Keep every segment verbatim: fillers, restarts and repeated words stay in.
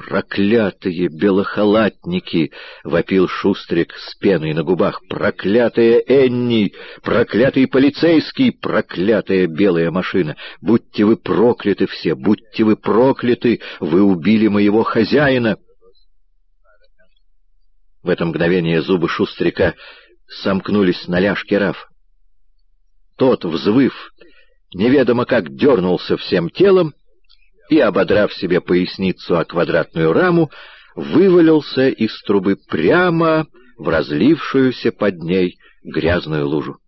«Проклятые белохалатники!» — вопил Шустрик с пеной на губах. «Проклятая Энни! Проклятый полицейский! Проклятая белая машина! Будьте вы прокляты все! Будьте вы прокляты! Вы убили моего хозяина!» В это мгновение зубы Шустрика сомкнулись на ляжке Рафа. Тот, взвыв, неведомо как дернулся всем телом и, ободрав себе поясницу о квадратную раму, вывалился из трубы прямо в разлившуюся под ней грязную лужу.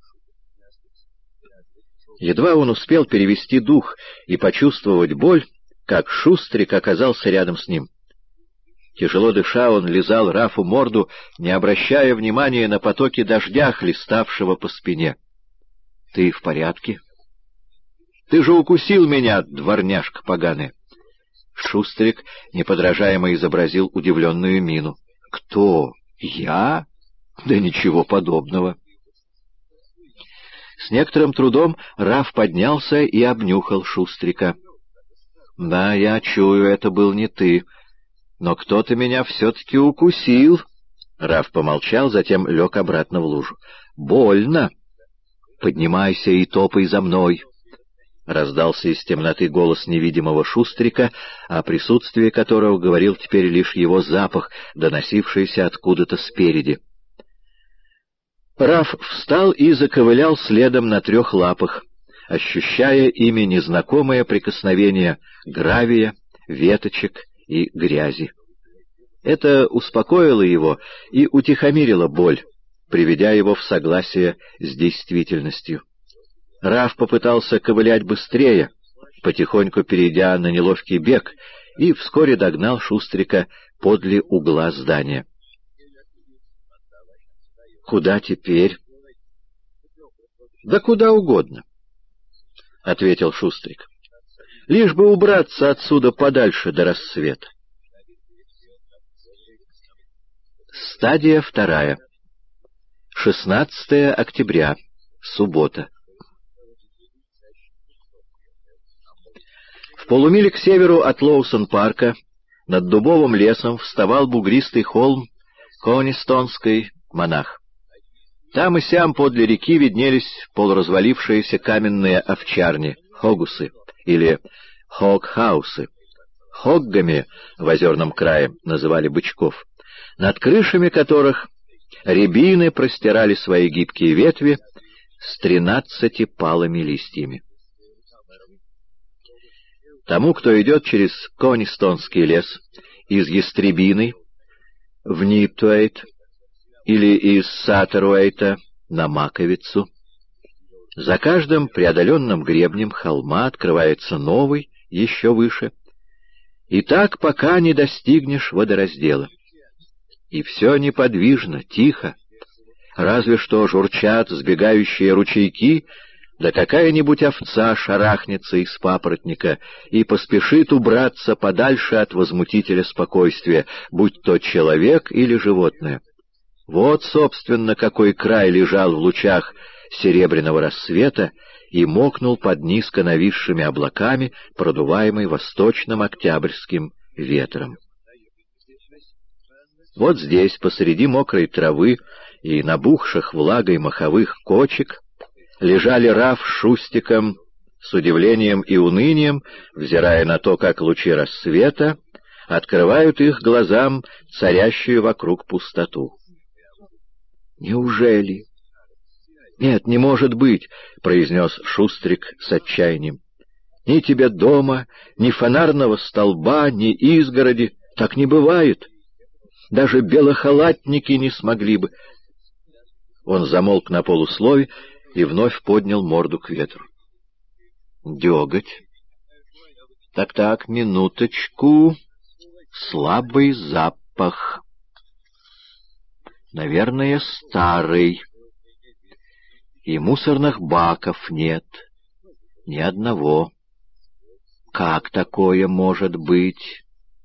Едва он успел перевести дух и почувствовать боль, как Шустрик оказался рядом с ним. Тяжело дыша, он лизал Рафу морду, не обращая внимания на потоки дождя, хлеставшего по спине. — Ты в порядке? — Ты же укусил меня, дворняжка поганая. Шустрик неподражаемо изобразил удивленную мину. — Кто? Я? Да ничего подобного. С некоторым трудом Раф поднялся и обнюхал Шустрика. — Да, я чую, это был не ты. Но кто-то меня все-таки укусил. Раф помолчал, затем лег обратно в лужу. — Больно. Поднимайся и топай за мной. Раздался из темноты голос невидимого Шустрика, о присутствии которого говорил теперь лишь его запах, доносившийся откуда-то спереди. Раф встал и заковылял следом на трех лапах, ощущая ими незнакомое прикосновение гравия, веточек и грязи. Это успокоило его и утихомирило боль, приведя его в согласие с действительностью. Раф попытался ковылять быстрее, потихоньку перейдя на неловкий бег, и вскоре догнал Шустрика подле угла здания. «Куда теперь?» «Да куда угодно», — ответил Шустрик. «Лишь бы убраться отсюда подальше до рассвета». Стадия вторая. шестнадцатое октября. Суббота. В полумиле к северу от Лоусон-парка над дубовым лесом вставал бугристый холм Конистонской монах. Там и сям подле реки виднелись полуразвалившиеся каменные овчарни, хогусы или хогхаусы. Хоггами в озерном крае называли бычков, над крышами которых рябины простирали свои гибкие ветви с тринадцатипалыми листьями. Тому, кто идет через Конистонский лес из Ястребиной в Ниптуэйт или из Саттеруэйта на Маковицу, за каждым преодоленным гребнем холма открывается новый, еще выше, и так пока не достигнешь водораздела. И все неподвижно, тихо, разве что журчат сбегающие ручейки, да какая-нибудь овца шарахнется из папоротника и поспешит убраться подальше от возмутителя спокойствия, будь то человек или животное. Вот, собственно, какой край лежал в лучах серебряного рассвета и мокнул под низко нависшими облаками, продуваемый восточным октябрьским ветром. Вот здесь, посреди мокрой травы и набухших влагой моховых кочек, лежали Раф с Шустиком, с удивлением и унынием, взирая на то, как лучи рассвета открывают их глазам царящую вокруг пустоту. «Неужели?» «Нет, не может быть», — произнес Шустрик с отчаянием. «Ни тебе дома, ни фонарного столба, ни изгороди. Так не бывает. Даже белохалатники не смогли бы». Он замолк на полуслове и вновь поднял морду к ветру. «Деготь. Так-так, минуточку. Слабый запах. Наверное, старый. И мусорных баков нет. Ни одного. Как такое может быть?»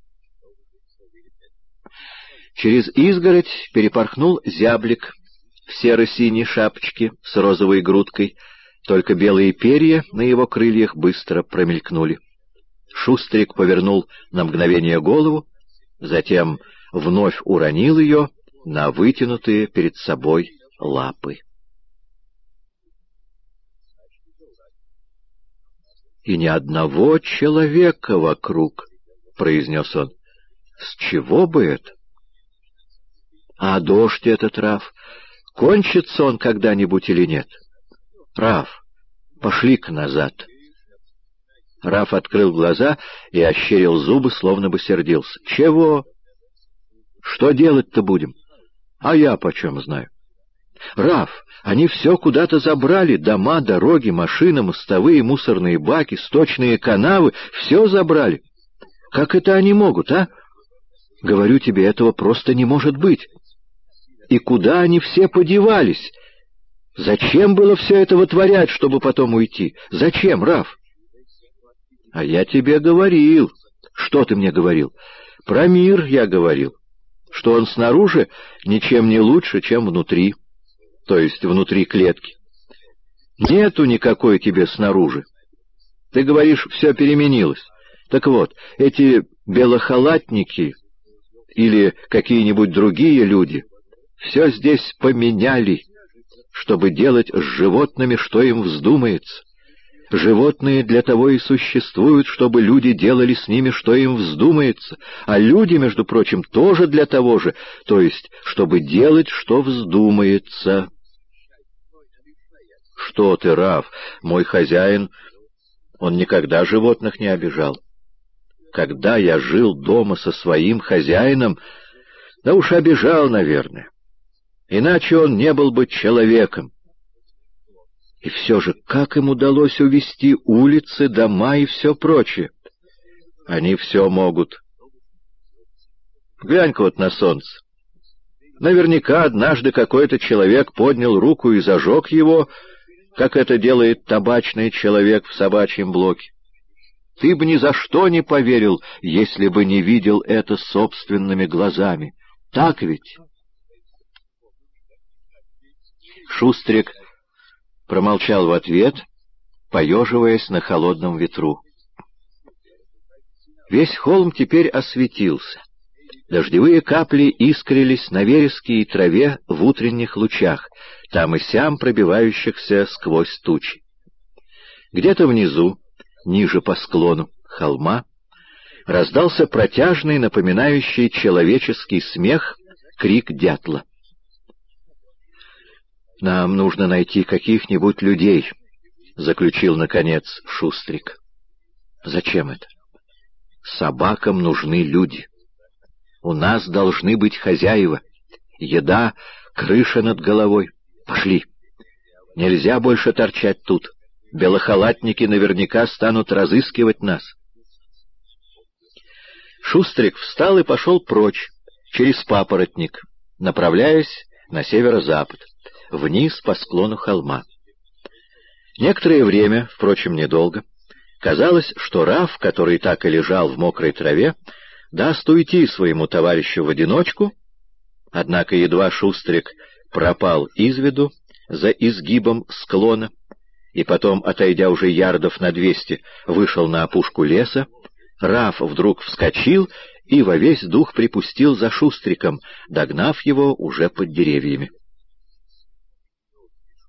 Через изгородь перепорхнул зяблик в серо-синей шапочке с розовой грудкой, только белые перья на его крыльях быстро промелькнули. Шустрик повернул на мгновение голову, затем вновь уронил ее на вытянутые перед собой лапы. «И ни одного человека вокруг», — произнес он. «С чего бы это? А дождь этот, Раф, кончится он когда-нибудь или нет? Раф, пошли-ка назад». Раф открыл глаза и ощерил зубы, словно бы сердился. «Чего? Что делать-то будем? А я почем знаю? Раф, они все куда-то забрали, дома, дороги, машины, мостовые, мусорные баки, сточные канавы, все забрали. Как это они могут, а? Говорю тебе, этого просто не может быть. И куда они все подевались? Зачем было все это вытворять, чтобы потом уйти? Зачем, Раф?» «А я тебе говорил». «Что ты мне говорил?» «Про мир я говорил, что он снаружи ничем не лучше, чем внутри, то есть внутри клетки. Нету никакой тебе снаружи. Ты говоришь, все переменилось. Так вот, эти белохалатники или какие-нибудь другие люди все здесь поменяли, чтобы делать с животными, что им вздумается. Животные для того и существуют, чтобы люди делали с ними, что им вздумается, а люди, между прочим, тоже для того же, то есть, чтобы делать, что вздумается». «Что ты, Раф, мой хозяин, он никогда животных не обижал. Когда я жил дома со своим хозяином, да уж обижал, наверное. Иначе он не был бы человеком. И все же, как им удалось увести улицы, дома и все прочее? Они все могут. Глянь-ка вот на солнце. Наверняка однажды какой-то человек поднял руку и зажег его, как это делает табачный человек в собачьем блоке. Ты бы ни за что не поверил, если бы не видел это собственными глазами. Так ведь?» Шустрик промолчал в ответ, поеживаясь на холодном ветру. Весь холм теперь осветился. Дождевые капли искрились на вереске и траве в утренних лучах, там и сям пробивающихся сквозь тучи. Где-то внизу, ниже по склону холма, раздался протяжный, напоминающий человеческий смех, крик дятла. «Нам нужно найти каких-нибудь людей», — заключил, наконец, Шустрик. «Зачем это? Собакам нужны люди. У нас должны быть хозяева, еда, крыша над головой. Пошли. Нельзя больше торчать тут. Белохалатники наверняка станут разыскивать нас». Шустрик встал и пошел прочь, через папоротник, направляясь на северо-запад, вниз по склону холма. Некоторое время, впрочем, недолго, казалось, что Раф, который так и лежал в мокрой траве, даст уйти своему товарищу в одиночку, однако едва Шустрик пропал из виду за изгибом склона и потом, отойдя уже ярдов на двести, вышел на опушку леса, Раф вдруг вскочил и во весь дух припустил за Шустриком, догнав его уже под деревьями.